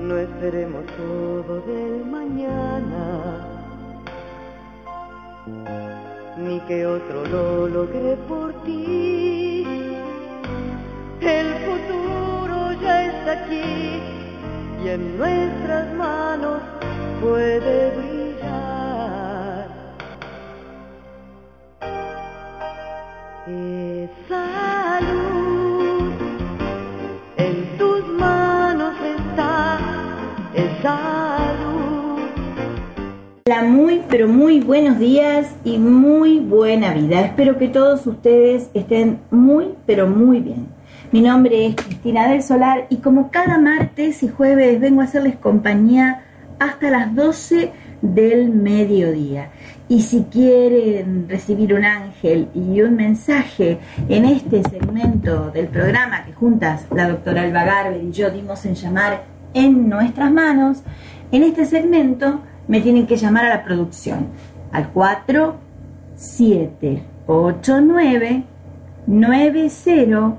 No esperemos todo del mañana, ni que otro lo logre por ti. El futuro ya está aquí y en nuestras manos puede brillar. Esa luz en tus manos está, esa luz. Hola, muy pero muy buenos días y muy buena vida. Espero que todos ustedes estén muy pero muy bien. Mi nombre es Cristina del Solar y como cada martes y jueves vengo a hacerles compañía hasta las 12 del mediodía. Y si quieren recibir un ángel y un mensaje en este segmento del programa que juntas la doctora Alba Garber y yo dimos en llamar En Nuestras Manos, en este segmento me tienen que llamar a la producción al 4789 9014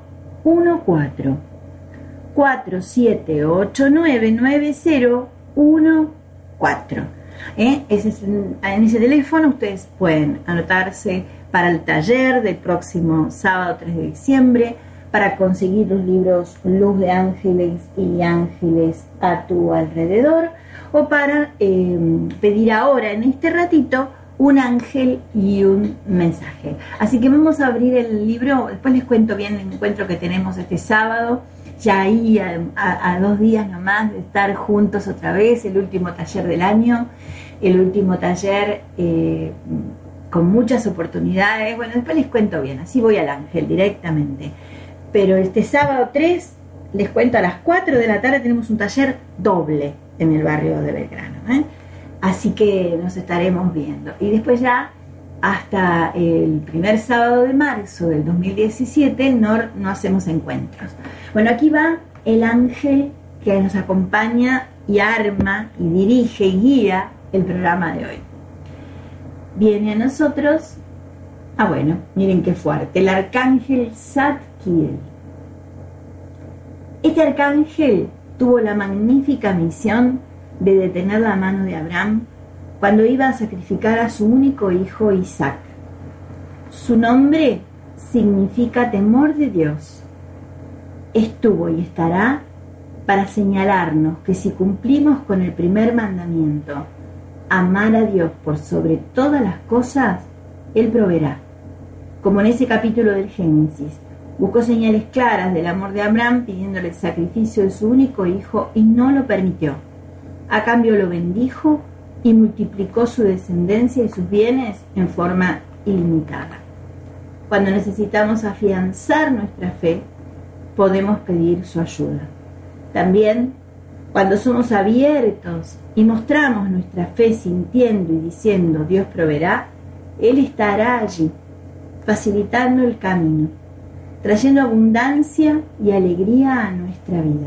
4789 9014. En ese teléfono ustedes pueden anotarse para el taller del próximo sábado 3 de diciembre, para conseguir los libros Luz de Ángeles y Ángeles a tu alrededor, o para pedir ahora en este ratito un ángel y un mensaje. Así que vamos a abrir el libro. Después les cuento bien el encuentro que tenemos este sábado, ya ahí a 2 días nomás de estar juntos otra vez, el último taller del año, el último taller con muchas oportunidades. Bueno, después les cuento bien, así voy al ángel directamente. Pero este sábado 3, les cuento, a las 4 de la tarde tenemos un taller doble en el barrio de Belgrano, Así que nos estaremos viendo. Y después ya hasta el primer sábado de marzo del 2017 no hacemos encuentros. Bueno, aquí va el ángel que nos acompaña y arma y dirige y guía el programa de hoy. Viene a nosotros, bueno, miren qué fuerte, el arcángel Zadkiel. Este arcángel tuvo la magnífica misión de detener la mano de Abraham cuando iba a sacrificar a su único hijo Isaac. Su nombre significa temor de Dios. Estuvo y estará para señalarnos que si cumplimos con el primer mandamiento, amar a Dios por sobre todas las cosas, Él proveerá. Como en ese capítulo del Génesis, buscó señales claras del amor de Abraham pidiéndole el sacrificio de su único hijo y no lo permitió. A cambio lo bendijo y multiplicó su descendencia y sus bienes en forma ilimitada. Cuando necesitamos afianzar nuestra fe, podemos pedir su ayuda. También, cuando somos abiertos y mostramos nuestra fe sintiendo y diciendo Dios proveerá, Él estará allí, facilitando el camino, trayendo abundancia y alegría a nuestra vida.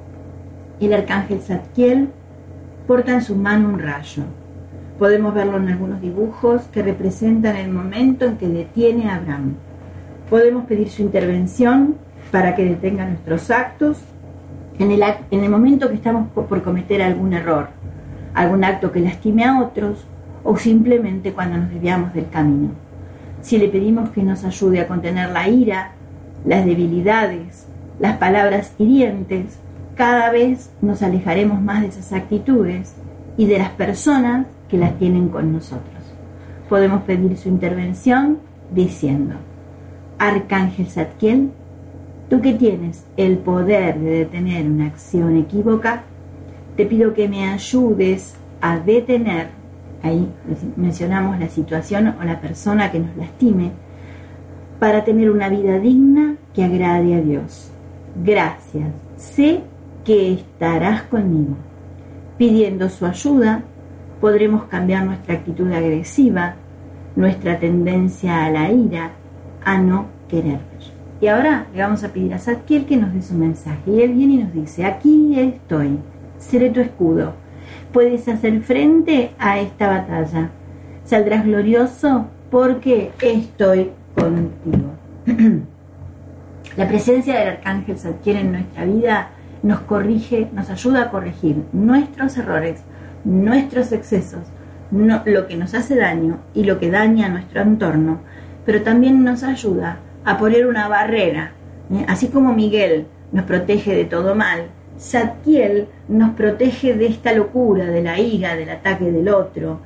El arcángel Zadkiel porta en su mano un rayo. Podemos verlo en algunos dibujos que representan el momento en que detiene a Abraham. Podemos pedir su intervención para que detenga nuestros actos en el momento que estamos por cometer algún error, algún acto que lastime a otros o simplemente cuando nos desviamos del camino. Si le pedimos que nos ayude a contener la ira, las debilidades, las palabras hirientes, cada vez nos alejaremos más de esas actitudes y de las personas que las tienen con nosotros. Podemos pedir su intervención diciendo: Arcángel Zadkiel, tú que tienes el poder de detener una acción equívoca, te pido que me ayudes a detener, ahí mencionamos la situación o la persona que nos lastime, para tener una vida digna que agrade a Dios. Gracias, sé que estarás conmigo. Pidiendo su ayuda, podremos cambiar nuestra actitud agresiva, nuestra tendencia a la ira, a no querer ver. Y ahora le vamos a pedir a Zadkiel que nos dé su mensaje. Y él viene y nos dice: aquí estoy, seré tu escudo. Puedes hacer frente a esta batalla. Saldrás glorioso porque estoy contigo. La presencia del arcángel Zadkiel en nuestra vida nos corrige, nos ayuda a corregir nuestros errores, nuestros excesos, lo que nos hace daño y lo que daña a nuestro entorno, pero también nos ayuda a poner una barrera. Así como Miguel nos protege de todo mal, Zadkiel nos protege de esta locura, de la ira, del ataque del otro,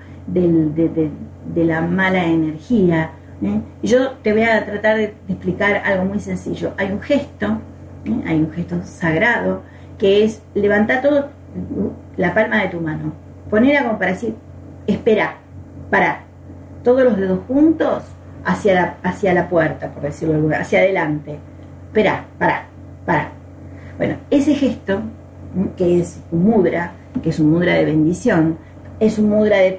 de la mala energía. Yo te voy a tratar de explicar algo muy sencillo. Hay un gesto sagrado, que es levantar todo la palma de tu mano, ponerla como para decir, espera, para, todos los dedos juntos hacia la puerta, por decirlo de alguna manera, hacia adelante, espera, para. Bueno, ese gesto, que es un mudra, que es un mudra de bendición, es un mudra de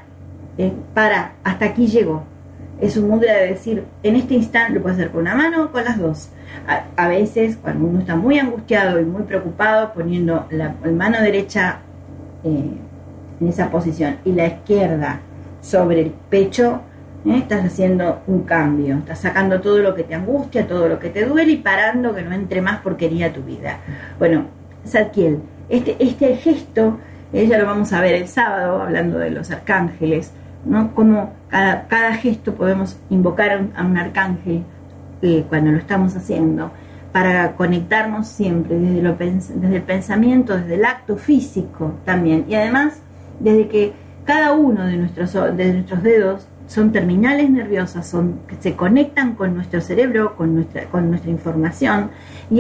para, hasta aquí llego. Es un mudra de decir, en este instante, lo puedes hacer con una mano o con las dos. A veces, cuando uno está muy angustiado y muy preocupado, poniendo la mano derecha en esa posición y la izquierda sobre el pecho, estás haciendo un cambio, estás sacando todo lo que te angustia, todo lo que te duele y parando que no entre más porquería a tu vida. Bueno, Zadkiel, este gesto, ya lo vamos a ver el sábado, hablando de los arcángeles, ¿no? Como cada gesto podemos invocar a un arcángel cuando lo estamos haciendo, para conectarnos siempre desde el pensamiento, desde el acto físico también, y además desde que cada uno de nuestros dedos son terminales nerviosas, que se conectan con nuestro cerebro, con nuestra información, y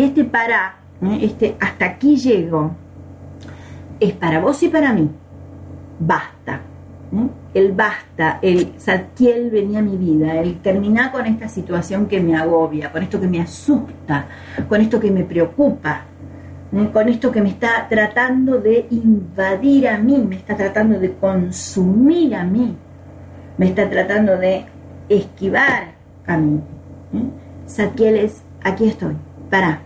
hasta aquí llego, es para vos y para mí. Basta. El basta, el Zadkiel venía a mi vida, el terminar con esta situación que me agobia, con esto que me asusta, con esto que me preocupa, con esto que me está tratando de invadir a mí, me está tratando de consumir a mí, me está tratando de esquivar a mí. Zadkiel es, aquí estoy, para,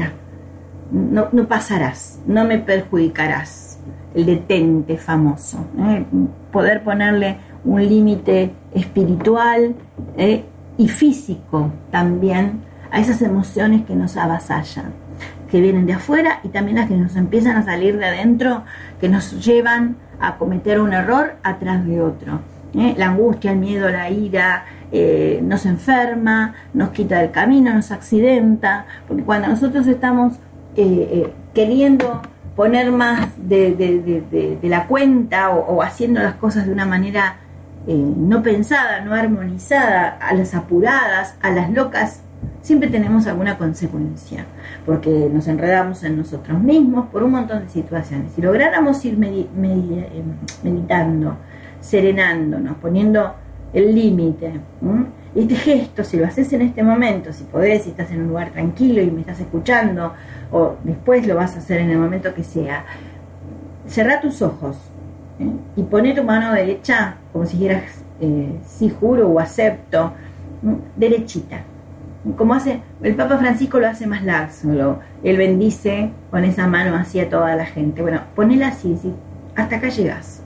no pasarás, no me perjudicarás. El detente famoso, poder ponerle un límite espiritual y físico también a esas emociones que nos avasallan, que vienen de afuera, y también las que nos empiezan a salir de adentro, que nos llevan a cometer un error atrás de otro. La angustia, el miedo, la ira nos enferma, nos quita del camino, nos accidenta, porque cuando nosotros estamos queriendo poner más de la cuenta o haciendo las cosas de una manera no pensada, no armonizada, a las apuradas, a las locas, siempre tenemos alguna consecuencia, porque nos enredamos en nosotros mismos por un montón de situaciones. Si lográramos ir meditando, serenándonos, poniendo el límite, este gesto, si lo haces en este momento, si podés, si estás en un lugar tranquilo y me estás escuchando, o después lo vas a hacer en el momento que sea, cerrá tus ojos y poné tu mano derecha, como si dijeras sí juro o acepto, derechita, como hace el Papa Francisco, lo hace más laxo, él bendice con esa mano hacia toda la gente. Bueno, ponela así, hasta acá llegas,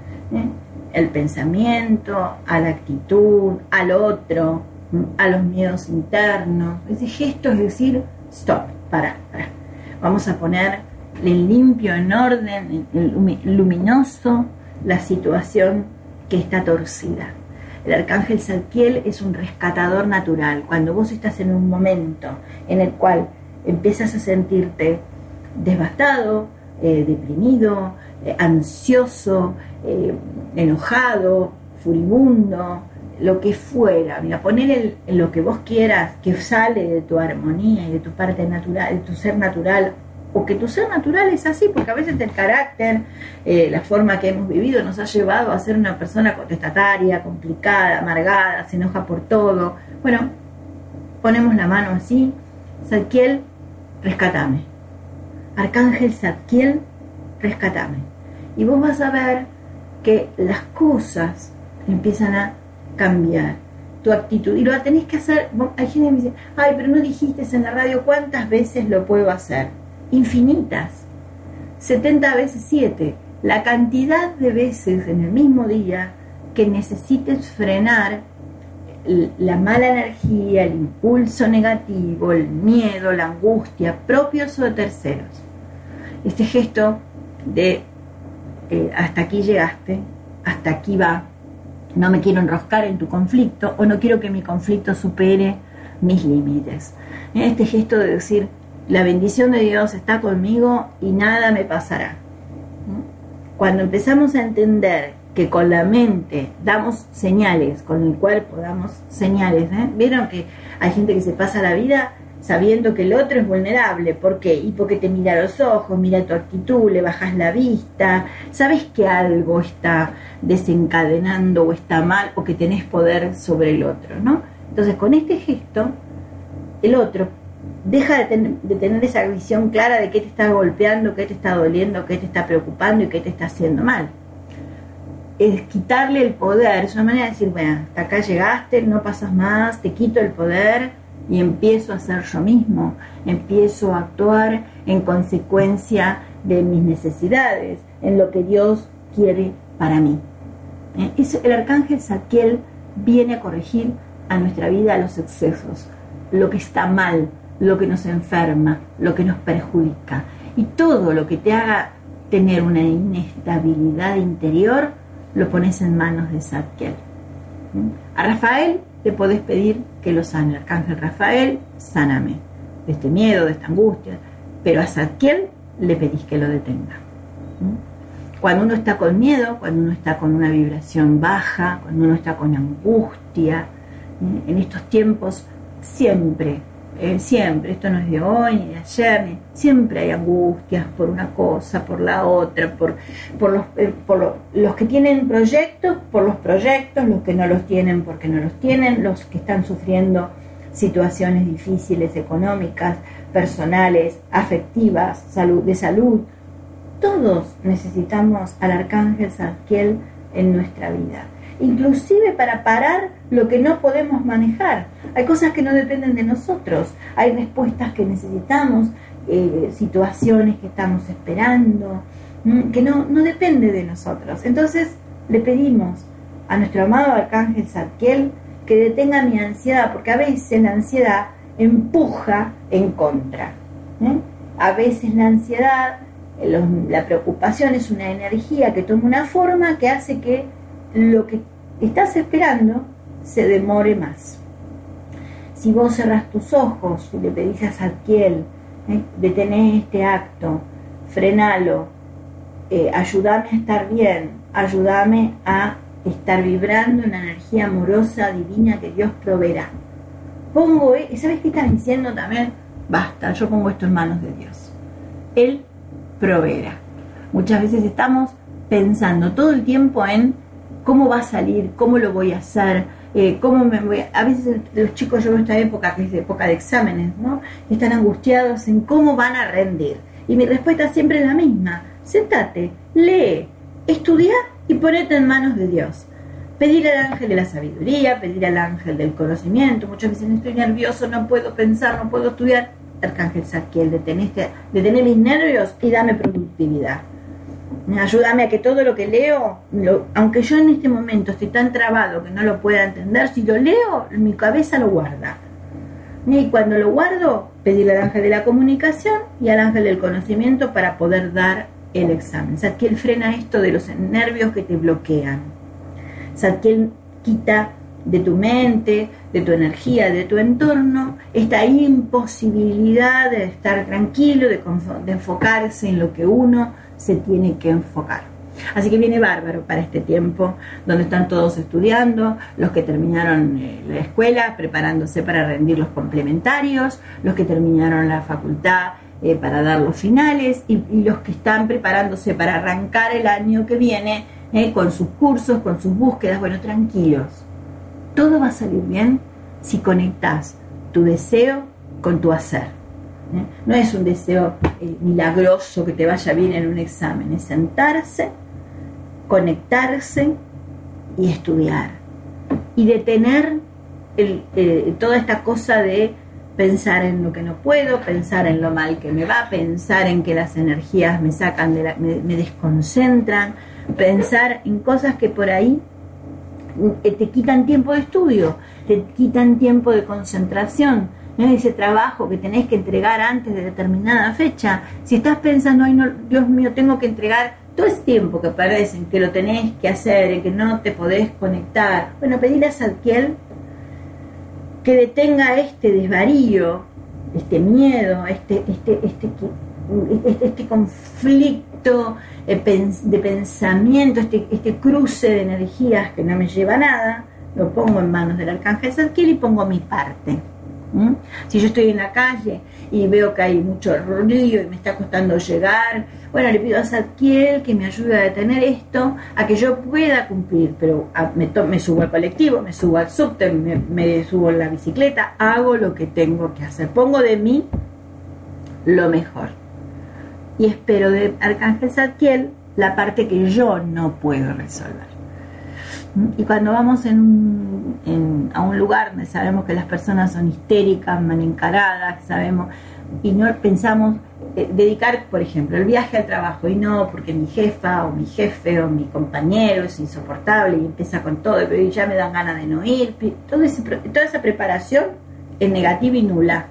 el pensamiento, a la actitud, al otro, a los miedos internos. Ese gesto es decir, stop, para. Vamos a poner en limpio, en orden, en luminoso, la situación que está torcida. El arcángel Zadkiel es un rescatador natural. Cuando vos estás en un momento en el cual empiezas a sentirte devastado, deprimido, ansioso, enojado, furibundo, lo que fuera, mira, poner lo que vos quieras que sale de tu armonía y de tu parte natural, de tu ser natural, o que tu ser natural es así, porque a veces el carácter, la forma que hemos vivido nos ha llevado a ser una persona contestataria, complicada, amargada, se enoja por todo. Bueno, ponemos la mano así, Zadkiel, rescatame. Arcángel Zadkiel, rescatame. Y vos vas a ver que las cosas empiezan a cambiar, tu actitud, y lo tenés que hacer. Hay gente que me dice, ay, pero no dijiste en la radio cuántas veces lo puedo hacer. Infinitas, 70 veces 7, la cantidad de veces en el mismo día que necesites frenar la mala energía, el impulso negativo, el miedo, la angustia, propios o de terceros. Este gesto de hasta aquí llegaste, hasta aquí va, no me quiero enroscar en tu conflicto o no quiero que mi conflicto supere mis límites. Este gesto de decir, la bendición de Dios está conmigo y nada me pasará. Cuando empezamos a entender que con la mente damos señales, con el cuerpo damos señales, ¿vieron que hay gente que se pasa la vida sabiendo que el otro es vulnerable? ¿Por qué? Y porque te mira a los ojos, mira tu actitud, le bajas la vista, sabes que algo está desencadenando o está mal o que tenés poder sobre el otro, ¿no? Entonces con este gesto, el otro deja de tener esa visión clara de qué te está golpeando, qué te está doliendo, qué te está preocupando y qué te está haciendo mal. Es quitarle el poder, es una manera de decir, bueno, hasta acá llegaste, no pasas más, te quito el poder y empiezo a ser yo mismo, empiezo a actuar en consecuencia de mis necesidades, en lo que Dios quiere para mí. El arcángel Zadkiel viene a corregir a nuestra vida los excesos, lo que está mal, lo que nos enferma, lo que nos perjudica. Y todo lo que te haga tener una inestabilidad interior, lo pones en manos de Zadkiel. A Rafael le podés pedir que lo sane. Arcángel Rafael, sáname de este miedo, de esta angustia. Pero a Zadkiel le pedís que lo detenga. Cuando uno está con miedo, cuando uno está con una vibración baja, cuando uno está con angustia, en estos tiempos siempre, esto no es de hoy ni de ayer, siempre hay angustias por una cosa, por la otra, por los que tienen proyectos, por los proyectos, los que no los tienen porque no los tienen, los que están sufriendo situaciones difíciles, económicas, personales, afectivas, de salud. Todos necesitamos al arcángel Zadkiel en nuestra vida, inclusive para parar lo que no podemos manejar. Hay cosas que no dependen de nosotros, hay respuestas que necesitamos, situaciones que estamos esperando, que no depende de nosotros. Entonces le pedimos a nuestro amado arcángel Zadkiel que detenga mi ansiedad, porque a veces la ansiedad empuja en contra. A veces la ansiedad, la preocupación es una energía que toma una forma que hace que lo que estás esperando se demore más. Si vos cerrás tus ojos y le pedís a Zadkiel, detené este acto, frenalo, ayúdame a estar bien, ayúdame a estar vibrando en la energía amorosa, divina que Dios proveerá. ¿Sabes qué estás diciendo también? Basta, yo pongo esto en manos de Dios. Él proveerá. Muchas veces estamos pensando todo el tiempo en cómo va a salir, cómo lo voy a hacer, a veces los chicos, yo en esta época, que es época de exámenes, ¿no?, están angustiados en cómo van a rendir. Y mi respuesta siempre es la misma: sentate, lee, estudia y ponete en manos de Dios. Pedir al ángel de la sabiduría, pedir al ángel del conocimiento. Muchos dicen, estoy nervioso, no puedo pensar, no puedo estudiar. Arcángel Zadkiel, detené mis nervios y dame productividad. Ayúdame a que todo lo que leo, aunque yo en este momento estoy tan trabado que no lo pueda entender, si lo leo, mi cabeza lo guarda. Y cuando lo guardo, pedirle al ángel de la comunicación y al ángel del conocimiento para poder dar el examen. Zadkiel frena esto de los nervios que te bloquean. Zadkiel quita de tu mente, de tu energía, de tu entorno, esta imposibilidad de estar tranquilo, de enfocarse en lo que uno se tiene que enfocar. Así que viene bárbaro para este tiempo donde están todos estudiando, los que terminaron la escuela preparándose para rendir los complementarios, los que terminaron la facultad para dar los finales y los que están preparándose para arrancar el año que viene con sus cursos, con sus búsquedas. Bueno, tranquilos, todo va a salir bien si conectás tu deseo con tu hacer. No es un deseo milagroso que te vaya bien en un examen, es sentarse, conectarse y estudiar. Y detener toda esta cosa de pensar en lo que no puedo, pensar en lo mal que me va, pensar en que las energías me sacan me desconcentran, pensar en cosas que por ahí te quitan tiempo de estudio, te quitan tiempo de concentración, ese trabajo que tenés que entregar antes de determinada fecha, si estás pensando, ay no, Dios mío, tengo que entregar todo ese tiempo que perdés en que lo tenés que hacer, en que no te podés conectar, bueno, pedile a Zadkiel que detenga este desvarío, este miedo, este conflicto de pensamiento, este cruce de energías que no me lleva a nada. Lo pongo en manos del arcángel Zadkiel y pongo mi parte. Si yo estoy en la calle y veo que hay mucho ruido y me está costando llegar, bueno, le pido a Zadkiel que me ayude a detener esto, a que yo pueda cumplir, pero me subo al colectivo, me subo al subte, me subo en la bicicleta, hago lo que tengo que hacer, pongo de mí lo mejor y espero de arcángel Zadkiel la parte que yo no puedo resolver. Y cuando vamos a un lugar donde sabemos que las personas son histéricas, mal encaradas, sabemos, y no pensamos dedicar, por ejemplo, el viaje al trabajo, y no porque mi jefa o mi jefe o mi compañero es insoportable y empieza con todo, pero ya me dan ganas de no ir, toda esa preparación es negativa y nula.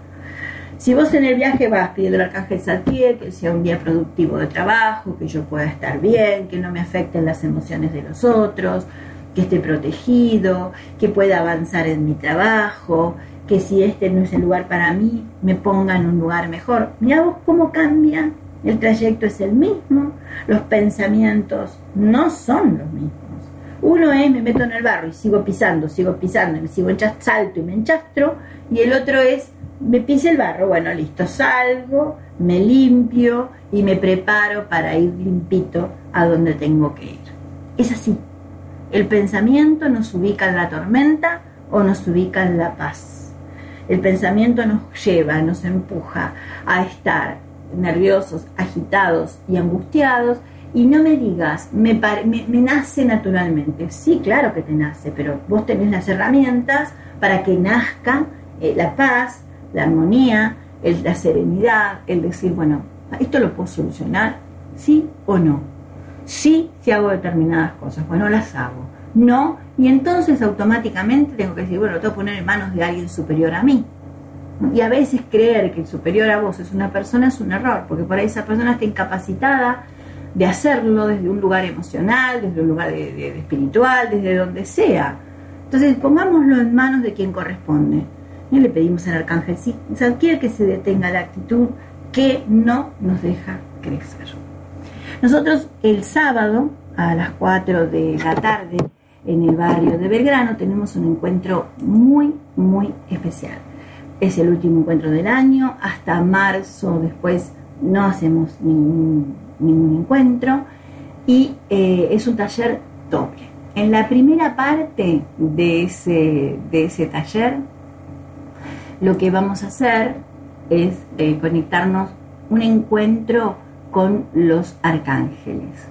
Si vos en el viaje vas pidiendo al arcángel Zadkiel que sea un día productivo de trabajo, que yo pueda estar bien, que no me afecten las emociones de los otros, que esté protegido, que pueda avanzar en mi trabajo, que si este no es el lugar para mí, me ponga en un lugar mejor. Mirá vos cómo cambia, el trayecto es el mismo, los pensamientos no son los mismos. Uno es, me meto en el barro y sigo pisando, y me sigo salto y me enchastro, y el otro es, me pise el barro, bueno, listo, salgo, me limpio y me preparo para ir limpito a donde tengo que ir. Es así. El pensamiento nos ubica en la tormenta o nos ubica en la paz. El pensamiento nos lleva, nos empuja a estar nerviosos, agitados y angustiados. Y no me digas, me nace naturalmente. Sí, claro que te nace, pero vos tenés las herramientas para que nazca la paz, la armonía, la serenidad, el decir, bueno, ¿esto lo puedo solucionar? ¿Sí o no? Sí, si hago determinadas cosas, bueno, las hago. No, y entonces automáticamente tengo que decir, bueno, lo tengo que poner en manos de alguien superior a mí. Y a veces creer que el superior a vos es una persona es un error, porque por ahí esa persona está incapacitada de hacerlo desde un lugar emocional, desde un lugar de espiritual, desde donde sea. Entonces pongámoslo en manos de quien corresponde. Y le pedimos al arcángel Zadkiel que se detenga la actitud que no nos deja crecer. Nosotros el sábado a las 4 de la tarde en el barrio de Belgrano tenemos un encuentro muy, muy especial. Es el último encuentro del año, hasta marzo después no hacemos ningún encuentro y es un taller doble. En la primera parte de ese taller lo que vamos a hacer es conectarnos un encuentro con los arcángeles.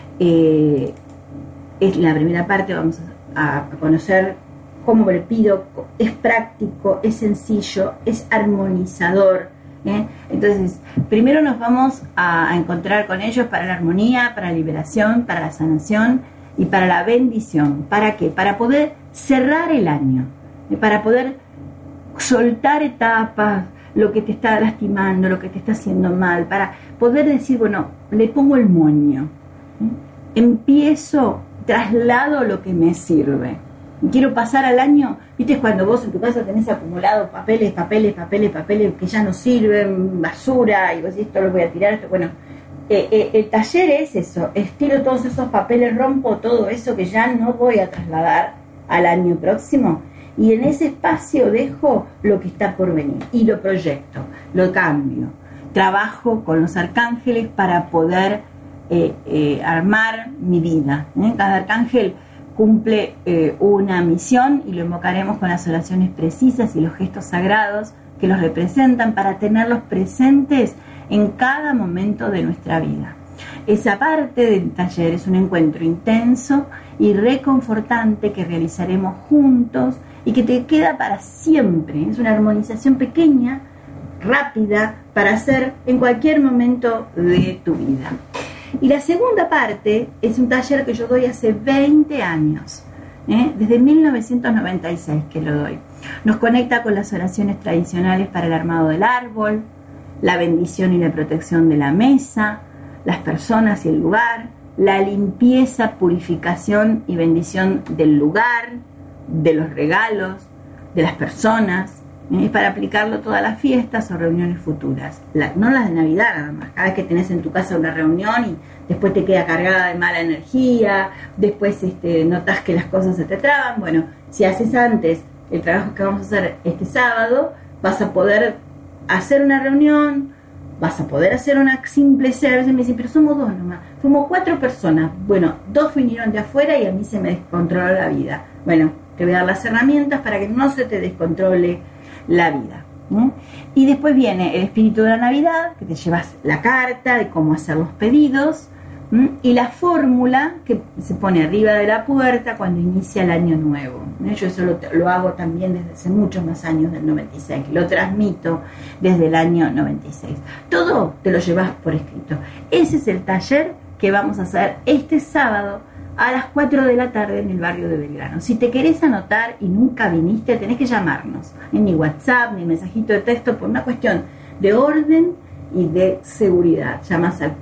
Es la primera parte, vamos a conocer cómo le pido, es práctico, es sencillo, es armonizador. Entonces, primero nos vamos a encontrar con ellos para la armonía, para la liberación, para la sanación y para la bendición. ¿Para qué? Para poder cerrar el año, para poder soltar etapas, lo que te está lastimando, lo que te está haciendo mal, para poder decir, bueno, le pongo el moño, empiezo, traslado lo que me sirve. Quiero pasar al año, viste, cuando vos en tu casa tenés acumulado papeles que ya no sirven, basura, y vos decís, esto lo voy a tirar, esto, bueno, el taller es eso, estiro todos esos papeles, rompo todo eso que ya no voy a trasladar al año próximo, y en ese espacio dejo lo que está por venir, y lo proyecto, lo cambio, trabajo con los arcángeles para poder armar mi vida. Cada arcángel cumple una misión y lo invocaremos con las oraciones precisas y los gestos sagrados que los representan para tenerlos presentes en cada momento de nuestra vida. Esa parte del taller es un encuentro intenso y reconfortante que realizaremos juntos y que te queda para siempre. Es una armonización pequeña, rápida, para hacer en cualquier momento de tu vida. Y la segunda parte es un taller que yo doy hace 20 años, desde 1996 que lo doy. Nos conecta con las oraciones tradicionales para el armado del árbol, la bendición y la protección de la mesa, las personas y el lugar, la limpieza, purificación y bendición del lugar, de los regalos, de las personas. Es para aplicarlo a todas las fiestas o reuniones futuras, no las de Navidad nada más. Cada vez que tenés en tu casa una reunión y después te queda cargada de mala energía, después notas que las cosas se te traban. Bueno, si haces antes el trabajo que vamos a hacer este sábado, vas a poder hacer una reunión, vas a poder hacer una simple service. Y me dicen, pero somos 2 nomás, somos 4 personas. Bueno, 2 vinieron de afuera y a mí se me descontroló la vida. Bueno, te voy a dar las herramientas para que no se te descontrole la vida. Y después viene el espíritu de la Navidad, que te llevas la carta de cómo hacer los pedidos, y la fórmula que se pone arriba de la puerta cuando inicia el año nuevo. Yo eso lo hago también desde hace muchos más años, del 96, lo transmito desde el año 96. Todo te lo llevas por escrito. Ese es el taller que vamos a hacer este sábado a las 4 de la tarde en el barrio de Belgrano. Si te querés anotar y nunca viniste, tenés que llamarnos en mi WhatsApp, ni mensajito de texto, por una cuestión de orden y de seguridad. Llamas al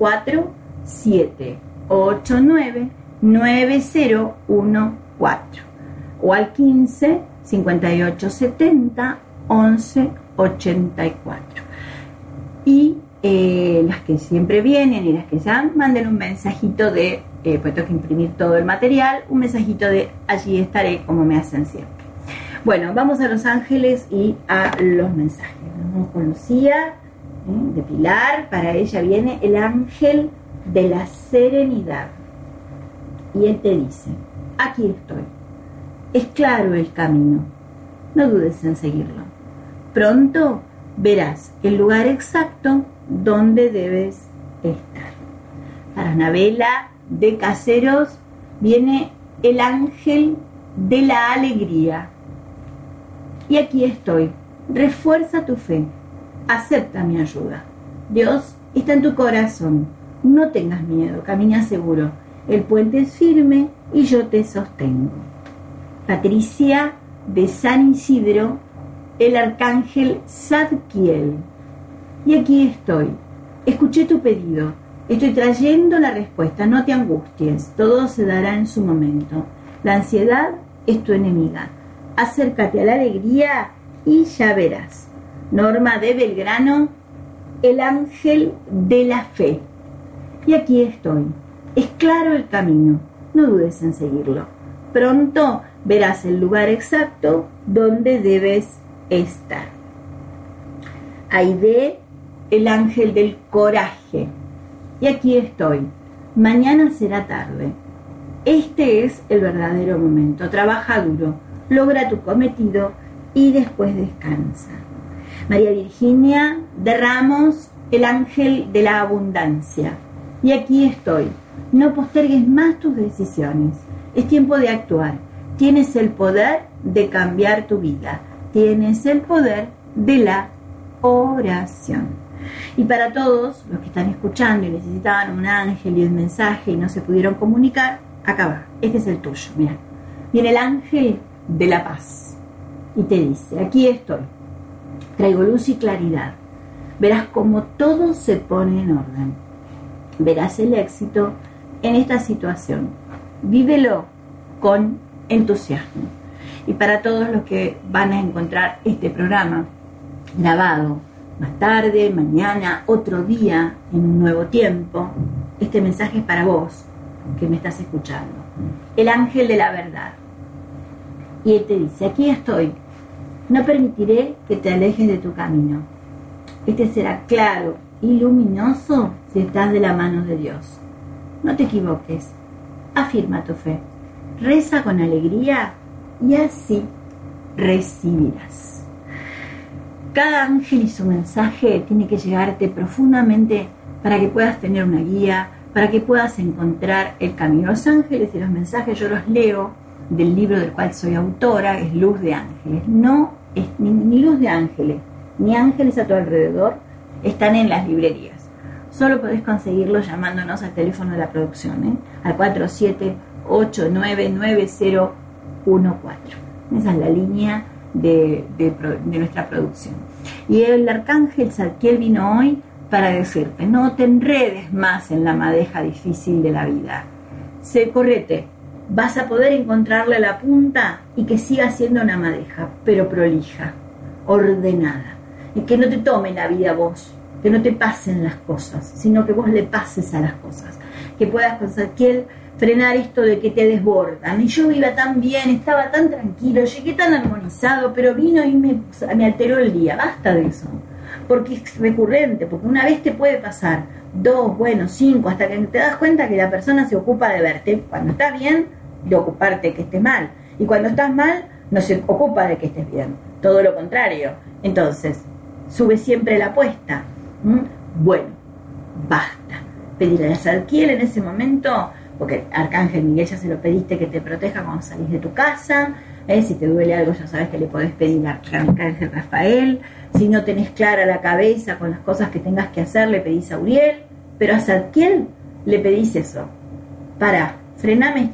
4789-9014 o al 15 58 70 11 84. Y las que siempre vienen y las que ya manden un mensajito de pues tengo que imprimir todo el material, un mensajito de allí estaré, como me hacen siempre. Bueno, vamos a Los Ángeles y a los mensajes. Nos vamos con Lucía, de Pilar. Para ella viene el ángel de la serenidad. Y él te dice, aquí estoy. Es claro el camino. No dudes en seguirlo. Pronto verás el lugar exacto donde debes estar. Para Anabela de Caseros viene el ángel de la alegría. Y aquí estoy. Refuerza tu fe. Acepta mi ayuda. Dios está en tu corazón. No tengas miedo. Camina seguro. El puente es firme y yo te sostengo. Patricia de San Isidro, el arcángel Zadkiel. Y aquí estoy. Escuché tu pedido. Estoy trayendo la respuesta, no te angusties, todo se dará en su momento. La ansiedad es tu enemiga. Acércate a la alegría y ya verás. Norma de Belgrano, el ángel de la fe. Y aquí estoy. Es claro el camino, no dudes en seguirlo. Pronto verás el lugar exacto donde debes estar. Aide, el ángel del coraje. Y aquí estoy. Mañana será tarde. Este es el verdadero momento. Trabaja duro, logra tu cometido y después descansa. María Virginia de Ramos, el ángel de la abundancia. Y aquí estoy. No postergues más tus decisiones. Es tiempo de actuar. Tienes el poder de cambiar tu vida. Tienes el poder de la oración. Y para todos los que están escuchando y necesitaban un ángel y un mensaje y no se pudieron comunicar, acá va, este es el tuyo, mira. Viene el ángel de la paz y te dice, aquí estoy, traigo luz y claridad. Verás cómo todo se pone en orden. Verás el éxito en esta situación. Vívelo con entusiasmo. Y para todos los que van a encontrar este programa grabado más tarde, mañana, otro día, en un nuevo tiempo, este mensaje es para vos, que me estás escuchando. El ángel de la verdad. Y él te dice, aquí estoy. No permitiré que te alejes de tu camino. Este será claro y luminoso si estás de la mano de Dios. No te equivoques. Afirma tu fe. Reza con alegría y así recibirás. Cada ángel y su mensaje tiene que llegarte profundamente para que puedas tener una guía, para que puedas encontrar el camino. Los ángeles y los mensajes yo los leo del libro del cual soy autora, es Luz de Ángeles. No es ni luz de ángeles, ni ángeles a tu alrededor están en las librerías. Solo podés conseguirlos llamándonos al teléfono de la producción, al 47899014. Esa es la línea de nuestra producción. Y el arcángel Zadkiel vino hoy para decirte, no te enredes más en la madeja difícil de la vida. Correte, vas a poder encontrarle la punta y que siga siendo una madeja, pero prolija, ordenada. Y que no te tome la vida vos, que no te pasen las cosas, sino que vos le pases a las cosas. Que puedas con Zadkiel frenar esto de que te desbordan. Y yo iba tan bien, estaba tan tranquilo, llegué tan armonizado, pero vino y me alteró el día. Basta de eso, porque es recurrente, porque una vez te puede pasar, 2, bueno, 5, hasta que te das cuenta que la persona se ocupa de verte. Cuando estás bien, de ocuparte de que estés mal. Y cuando estás mal, no se ocupa de que estés bien. Todo lo contrario. Entonces, sube siempre la apuesta. Bueno, basta. Pedirle a Zadkiel en ese momento, porque Arcángel Miguel ya se lo pediste que te proteja cuando salís de tu casa. Si te duele algo ya sabes que le podés pedir a Arcángel Rafael. Si no tenés clara la cabeza con las cosas que tengas que hacer, le pedís a Uriel. Pero a Zadkiel le pedís eso. Frename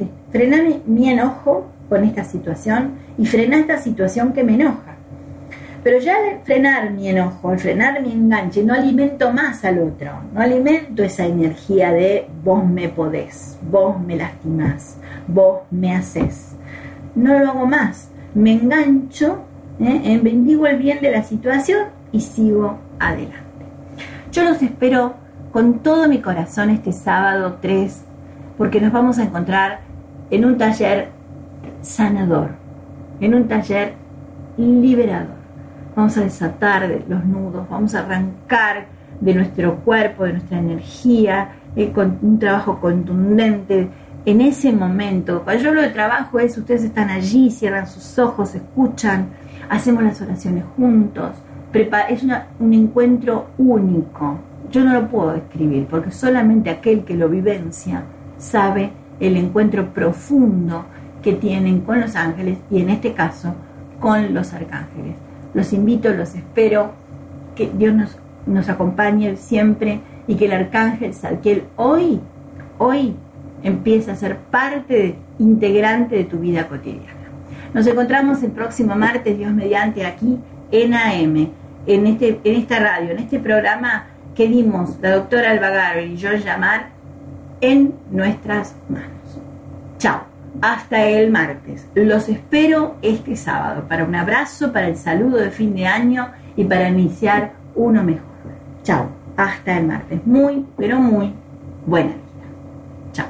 mi enojo con esta situación y frená esta situación que me enoja. Pero ya al frenar mi enojo, al frenar mi enganche, no alimento más al otro, no alimento esa energía de vos me podés, vos me lastimás, vos me hacés. No lo hago más, me engancho, bendigo el bien de la situación y sigo adelante. Yo los espero con todo mi corazón este sábado 3, porque nos vamos a encontrar en un taller sanador, en un taller liberador. Vamos a desatar los nudos, vamos a arrancar de nuestro cuerpo, de nuestra energía, con un trabajo contundente. En ese momento, cuando yo hablo de trabajo, ustedes están allí, cierran sus ojos, escuchan, hacemos las oraciones juntos. Es un encuentro único. Yo no lo puedo describir, porque solamente aquel que lo vivencia sabe el encuentro profundo que tienen con los ángeles y en este caso con los arcángeles. Los invito, los espero, que Dios nos acompañe siempre y que el arcángel Zadkiel hoy empiece a ser integrante de tu vida cotidiana. Nos encontramos el próximo martes, Dios mediante, aquí en AM, en esta radio, en este programa que dimos la doctora Alba Garber y George Llamar en nuestras manos. Chao, hasta el martes. Los espero este sábado para un abrazo, para el saludo de fin de año y para iniciar uno mejor. Chao, hasta el martes. Muy, pero muy buena vida. Chao.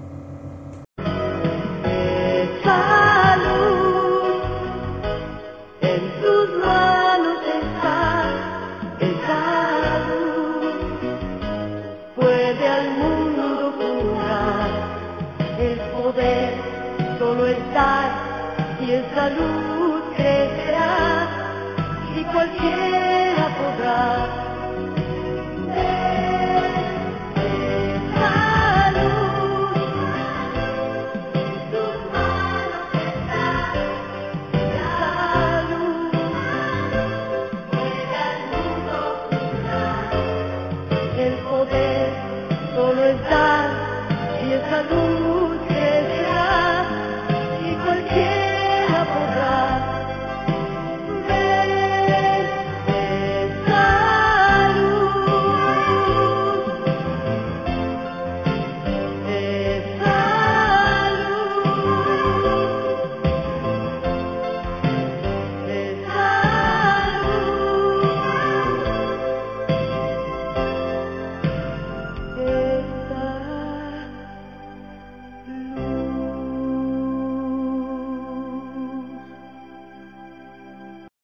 Salud, en tus manos está el salud. Puede al mundo curar, el poder solo está y en salud crecerá y cualquiera podrá. Solo estar y esa luz